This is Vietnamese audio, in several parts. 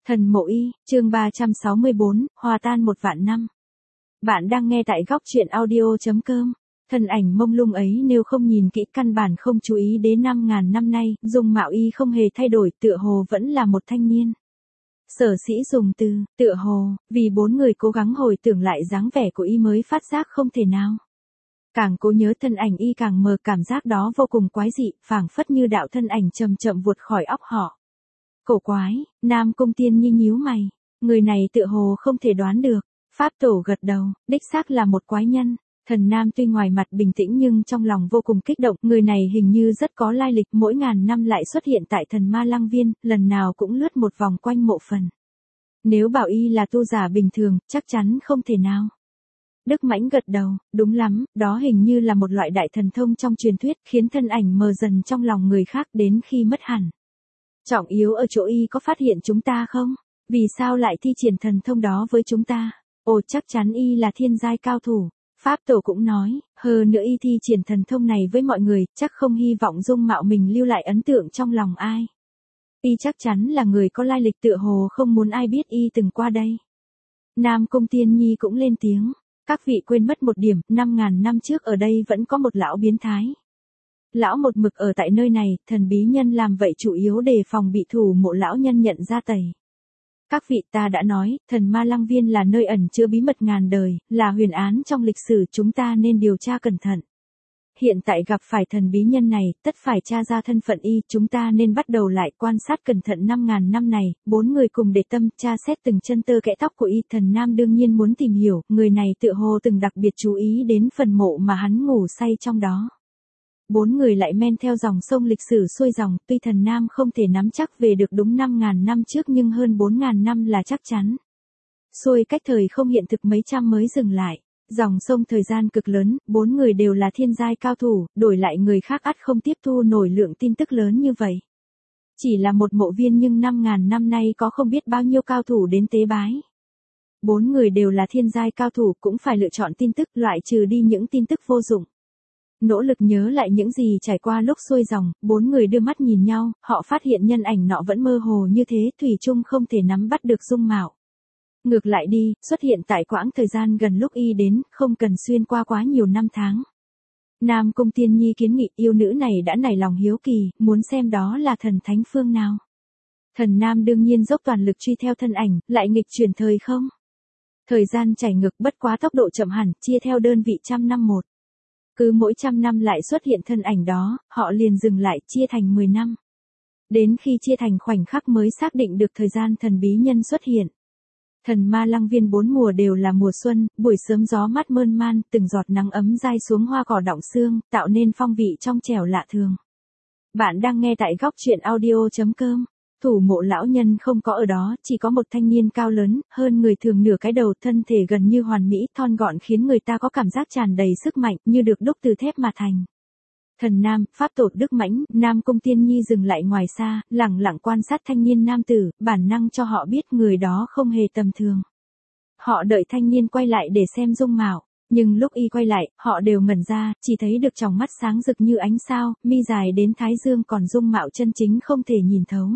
Thần Mộ Y, chương 364, hòa tan một vạn năm. Bạn đang nghe tại góc truyện audio.com. Thân ảnh mông lung ấy nếu không nhìn kỹ căn bản không chú ý đến 5.000 năm nay, dung mạo y không hề thay đổi, tựa hồ vẫn là một thanh niên. Sở sĩ dùng từ, tựa hồ, vì bốn người cố gắng hồi tưởng lại dáng vẻ của y mới phát giác không thể nào. Càng cố nhớ thân ảnh y càng mờ, cảm giác đó vô cùng quái dị, phảng phất như đạo thân ảnh chậm chậm vụt khỏi óc họ. Cổ quái, Nam Cung Tiên Nhi nhíu mày, người này tựa hồ không thể đoán được. Pháp Tổ gật đầu, đích xác là một quái nhân. Thần Nam tuy ngoài mặt bình tĩnh nhưng trong lòng vô cùng kích động, người này hình như rất có lai lịch, mỗi ngàn năm lại xuất hiện tại Thần Ma Lăng Viên, lần nào cũng lướt một vòng quanh mộ phần. Nếu bảo y là tu giả bình thường, chắc chắn không thể nào. Đức Mãnh gật đầu, đúng lắm, đó hình như là một loại đại thần thông trong truyền thuyết, khiến thân ảnh mờ dần trong lòng người khác đến khi mất hẳn. Trọng yếu ở chỗ y có phát hiện chúng ta không? Vì sao lại thi triển thần thông đó với chúng ta? Ồ, chắc chắn y là thiên giai cao thủ. Pháp Tổ cũng nói, hơn nữa y thi triển thần thông này với mọi người, chắc không hy vọng dung mạo mình lưu lại ấn tượng trong lòng ai. Y chắc chắn là người có lai lịch, tựa hồ không muốn ai biết y từng qua đây. Nam Cung Tiên Nhi cũng lên tiếng, các vị quên mất một điểm, 5.000 năm trước ở đây vẫn có một lão biến thái. Lão một mực ở tại nơi này, thần bí nhân làm vậy chủ yếu để phòng bị thủ mộ lão nhân nhận ra tẩy. Các vị, ta đã nói, Thần Ma Lăng Viên là nơi ẩn chứa bí mật ngàn đời, là huyền án trong lịch sử, chúng ta nên điều tra cẩn thận. Hiện tại gặp phải thần bí nhân này, tất phải tra ra thân phận y, chúng ta nên bắt đầu lại quan sát cẩn thận 5.000 năm này. Bốn người cùng để tâm tra xét từng chân tơ kẽ tóc của y. Thần Nam đương nhiên muốn tìm hiểu, người này tựa hồ từng đặc biệt chú ý đến phần mộ mà hắn ngủ say trong đó. Bốn người lại men theo dòng sông lịch sử xuôi dòng, tuy Thần Nam không thể nắm chắc về được đúng 5.000 năm trước nhưng hơn 4.000 năm là chắc chắn. Xuôi cách thời không hiện thực mấy trăm mới dừng lại. Dòng sông thời gian cực lớn, bốn người đều là thiên giai cao thủ, đổi lại người khác ắt không tiếp thu nổi lượng tin tức lớn như vậy. Chỉ là một mộ viên nhưng 5.000 năm nay có không biết bao nhiêu cao thủ đến tế bái. Bốn người đều là thiên giai cao thủ, cũng phải lựa chọn tin tức, loại trừ đi những tin tức vô dụng. Nỗ lực nhớ lại những gì trải qua lúc xuôi dòng, bốn người đưa mắt nhìn nhau, họ phát hiện nhân ảnh nọ vẫn mơ hồ như thế, thủy chung không thể nắm bắt được dung mạo. Ngược lại đi, xuất hiện tại quãng thời gian gần lúc y đến, không cần xuyên qua quá nhiều năm tháng. Nam Cung Tiên Nhi kiến nghị, yêu nữ này đã nảy lòng hiếu kỳ, muốn xem đó là thần thánh phương nào. Thần Nam đương nhiên dốc toàn lực truy theo thân ảnh, lại nghịch chuyển thời không. Thời gian chảy ngược, bất quá tốc độ chậm hẳn, chia theo đơn vị trăm năm một. Cứ mỗi trăm năm lại xuất hiện thân ảnh đó, họ liền dừng lại, chia thành 10 năm. Đến khi chia thành khoảnh khắc mới xác định được thời gian thần bí nhân xuất hiện. Thần Ma Lăng Viên 4 mùa đều là mùa xuân, buổi sớm gió mát mơn man, từng giọt nắng ấm dai xuống hoa cỏ đọng sương, tạo nên phong vị trong trẻo lạ thường. Bạn đang nghe tại góc truyện audio.com. Thủ mộ lão nhân không có ở đó, chỉ có một thanh niên cao lớn, hơn người thường nửa cái đầu, thân thể gần như hoàn mỹ, thon gọn khiến người ta có cảm giác tràn đầy sức mạnh, như được đúc từ thép mà thành. Thần Nam, Pháp Tổ, Đức Mãnh, Nam Cung Tiên Nhi dừng lại ngoài xa, lẳng lặng quan sát thanh niên nam tử, bản năng cho họ biết người đó không hề tầm thường. Họ đợi thanh niên quay lại để xem dung mạo, nhưng lúc y quay lại, họ đều ngẩn ra, chỉ thấy được tròng mắt sáng rực như ánh sao, mi dài đến thái dương, còn dung mạo chân chính không thể nhìn thấu.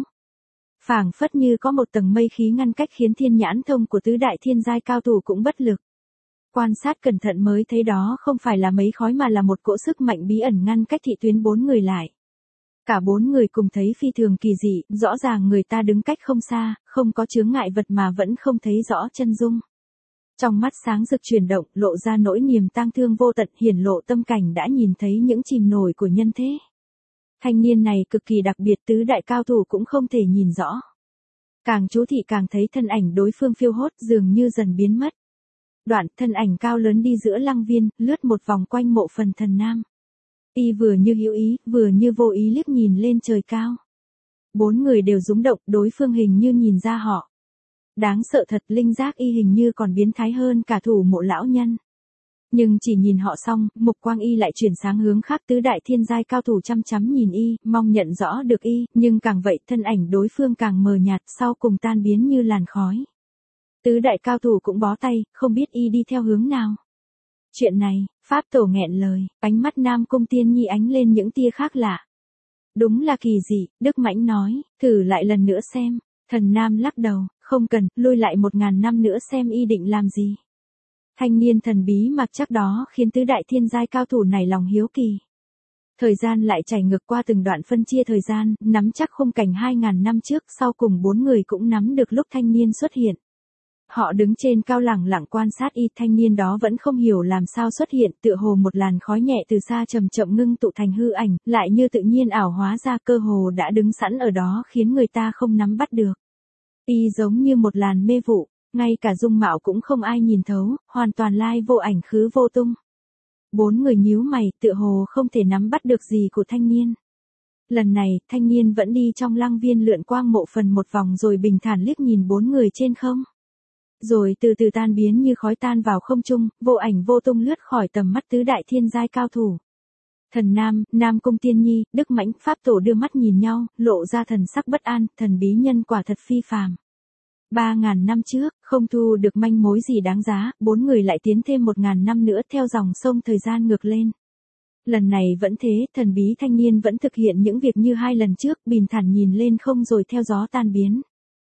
Phảng phất như có một tầng mây khí ngăn cách khiến thiên nhãn thông của tứ đại thiên giai cao thủ cũng bất lực. Quan sát cẩn thận mới thấy đó không phải là mấy khói mà là một cỗ sức mạnh bí ẩn ngăn cách thị tuyến bốn người lại. Cả bốn người cùng thấy phi thường kỳ dị, rõ ràng người ta đứng cách không xa, không có chướng ngại vật mà vẫn không thấy rõ chân dung. Trong mắt sáng rực chuyển động, lộ ra nỗi niềm tang thương vô tận, hiển lộ tâm cảnh đã nhìn thấy những chìm nổi của nhân thế. Thanh niên này cực kỳ đặc biệt, tứ đại cao thủ cũng không thể nhìn rõ. Càng chú thị càng thấy thân ảnh đối phương phiêu hốt, dường như dần biến mất. Đoạn, thân ảnh cao lớn đi giữa lăng viên, lướt một vòng quanh mộ phần Thần Nam. Y vừa như hữu ý, vừa như vô ý liếc nhìn lên trời cao. Bốn người đều rúng động, đối phương hình như nhìn ra họ. Đáng sợ thật, linh giác y hình như còn biến thái hơn cả thủ mộ lão nhân. Nhưng chỉ nhìn họ xong, mục quang y lại chuyển sang hướng khác, tứ đại thiên giai cao thủ chăm chăm nhìn y, mong nhận rõ được y, nhưng càng vậy thân ảnh đối phương càng mờ nhạt, sau cùng tan biến như làn khói. Tứ đại cao thủ cũng bó tay, không biết y đi theo hướng nào. Chuyện này, Pháp Tổ nghẹn lời, ánh mắt Nam Cung Tiên Nhi ánh lên những tia khác lạ. Đúng là kỳ dị, Đức Mãnh nói, thử lại lần nữa xem. Thần nam lắc đầu, không cần, lui lại 1000 năm nữa xem y định làm gì. Thanh niên thần bí mặc chắc đó khiến tứ đại thiên giai cao thủ nảy lòng hiếu kỳ. Thời gian lại chảy ngược qua từng đoạn phân chia thời gian, nắm chắc khung cảnh 2000 năm trước, sau cùng 4 người cũng nắm được lúc thanh niên xuất hiện. Họ đứng trên cao lẳng lặng quan sát y, thanh niên đó vẫn không hiểu làm sao xuất hiện, tựa hồ một làn khói nhẹ từ xa chậm chậm ngưng tụ thành hư ảnh, lại như tự nhiên ảo hóa ra, cơ hồ đã đứng sẵn ở đó khiến người ta không nắm bắt được. Y giống như một làn mê vụ, ngay cả dung mạo cũng không ai nhìn thấu, hoàn toàn lai vô ảnh khứ vô tung. 4 người nhíu mày, tựa hồ không thể nắm bắt được gì của thanh niên. Lần này, thanh niên vẫn đi trong lăng viên lượn quang mộ phần một vòng rồi bình thản liếc nhìn 4 người trên không. Rồi từ từ tan biến như khói tan vào không trung, vô ảnh vô tung lướt khỏi tầm mắt tứ đại thiên giai cao thủ. Thần Nam, Nam Cung Tiên Nhi, Đức Mãnh, Pháp Tổ đưa mắt nhìn nhau, lộ ra thần sắc bất an, thần bí nhân quả thật phi phàm. 3000 năm trước, không thu được manh mối gì đáng giá, 4 người lại tiến thêm 1000 năm nữa theo dòng sông thời gian ngược lên. Lần này vẫn thế, thần bí thanh niên vẫn thực hiện những việc như 2 lần trước, bình thản nhìn lên không rồi theo gió tan biến.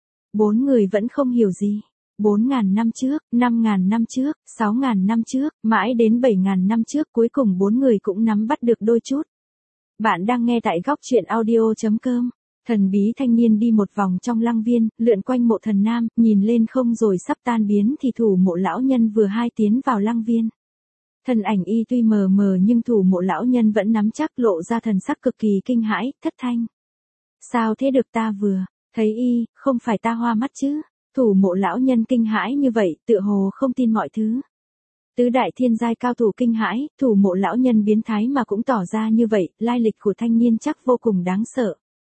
4 người vẫn không hiểu gì. 4000 năm trước, 5000 năm trước, 6000 năm trước, mãi đến 7000 năm trước, cuối cùng 4 người cũng nắm bắt được đôi chút. Bạn đang nghe tại góc truyện audio.com. Thần bí thanh niên đi một vòng trong lăng viên, lượn quanh mộ thần nam, nhìn lên không rồi sắp tan biến thì thủ mộ lão nhân vừa hai tiến vào lăng viên. Thân ảnh y tuy mờ mờ nhưng thủ mộ lão nhân vẫn nắm chắc, lộ ra thần sắc cực kỳ kinh hãi, thất thanh. Sao thế được, ta vừa thấy y, không phải ta hoa mắt chứ? Thủ mộ lão nhân kinh hãi như vậy, tựa hồ không tin mọi thứ. Tứ đại thiên giai cao thủ kinh hãi, thủ mộ lão nhân biến thái mà cũng tỏ ra như vậy, lai lịch của thanh niên chắc vô cùng đáng sợ.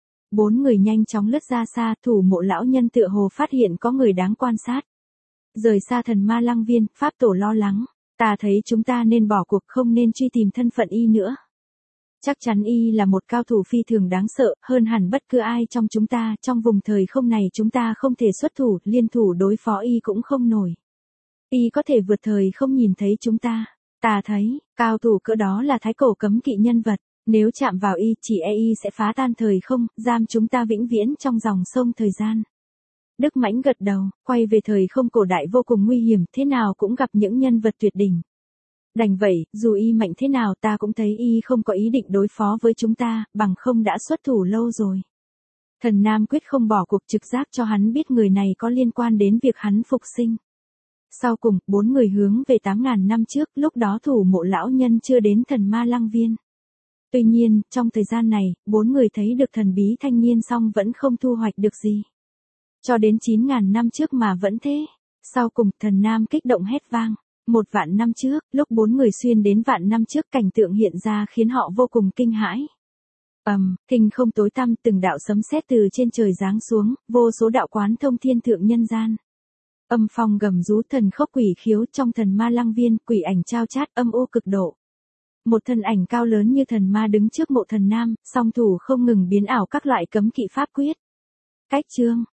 4 người nhanh chóng lướt ra xa, thủ mộ lão nhân tựa hồ phát hiện có người đáng quan sát. Rời xa thần ma lăng viên, Pháp Tổ lo lắng. Ta thấy chúng ta nên bỏ cuộc, không nên truy tìm thân phận y nữa. Chắc chắn y là một cao thủ phi thường đáng sợ, hơn hẳn bất cứ ai trong chúng ta, trong vùng thời không này chúng ta không thể xuất thủ, liên thủ đối phó y cũng không nổi. Y có thể vượt thời không nhìn thấy chúng ta. Ta thấy, cao thủ cỡ đó là thái cổ cấm kỵ nhân vật, nếu chạm vào y chỉ e y sẽ phá tan thời không, giam chúng ta vĩnh viễn trong dòng sông thời gian. Đức Mãnh gật đầu, quay về thời không cổ đại vô cùng nguy hiểm, thế nào cũng gặp những nhân vật tuyệt đỉnh. Đành vậy, dù y mạnh thế nào ta cũng thấy y không có ý định đối phó với chúng ta, bằng không đã xuất thủ lâu rồi. Thần Nam quyết không bỏ cuộc, trực giác cho hắn biết người này có liên quan đến việc hắn phục sinh. Sau cùng, 4 người hướng về 8000 năm trước, lúc đó thủ mộ lão nhân chưa đến thần ma lăng viên. Tuy nhiên, trong thời gian này, 4 người thấy được thần bí thanh niên song vẫn không thu hoạch được gì. Cho đến 9000 năm trước mà vẫn thế. Sau cùng, thần Nam kích động hét vang. 1.000 năm trước, lúc 4 người xuyên đến vạn năm trước, cảnh tượng hiện ra khiến họ vô cùng kinh hãi. Thinh không tối tăm, từng đạo sấm sét từ trên trời giáng xuống, vô số đạo quán thông thiên thượng nhân gian. Âm phong gầm rú, thần khốc quỷ khiếu, trong thần ma lăng viên, quỷ ảnh chao chát, âm u cực độ. Một thân ảnh cao lớn như thần ma đứng trước mộ thần nam, song thủ không ngừng biến ảo các loại cấm kỵ pháp quyết. Cách chương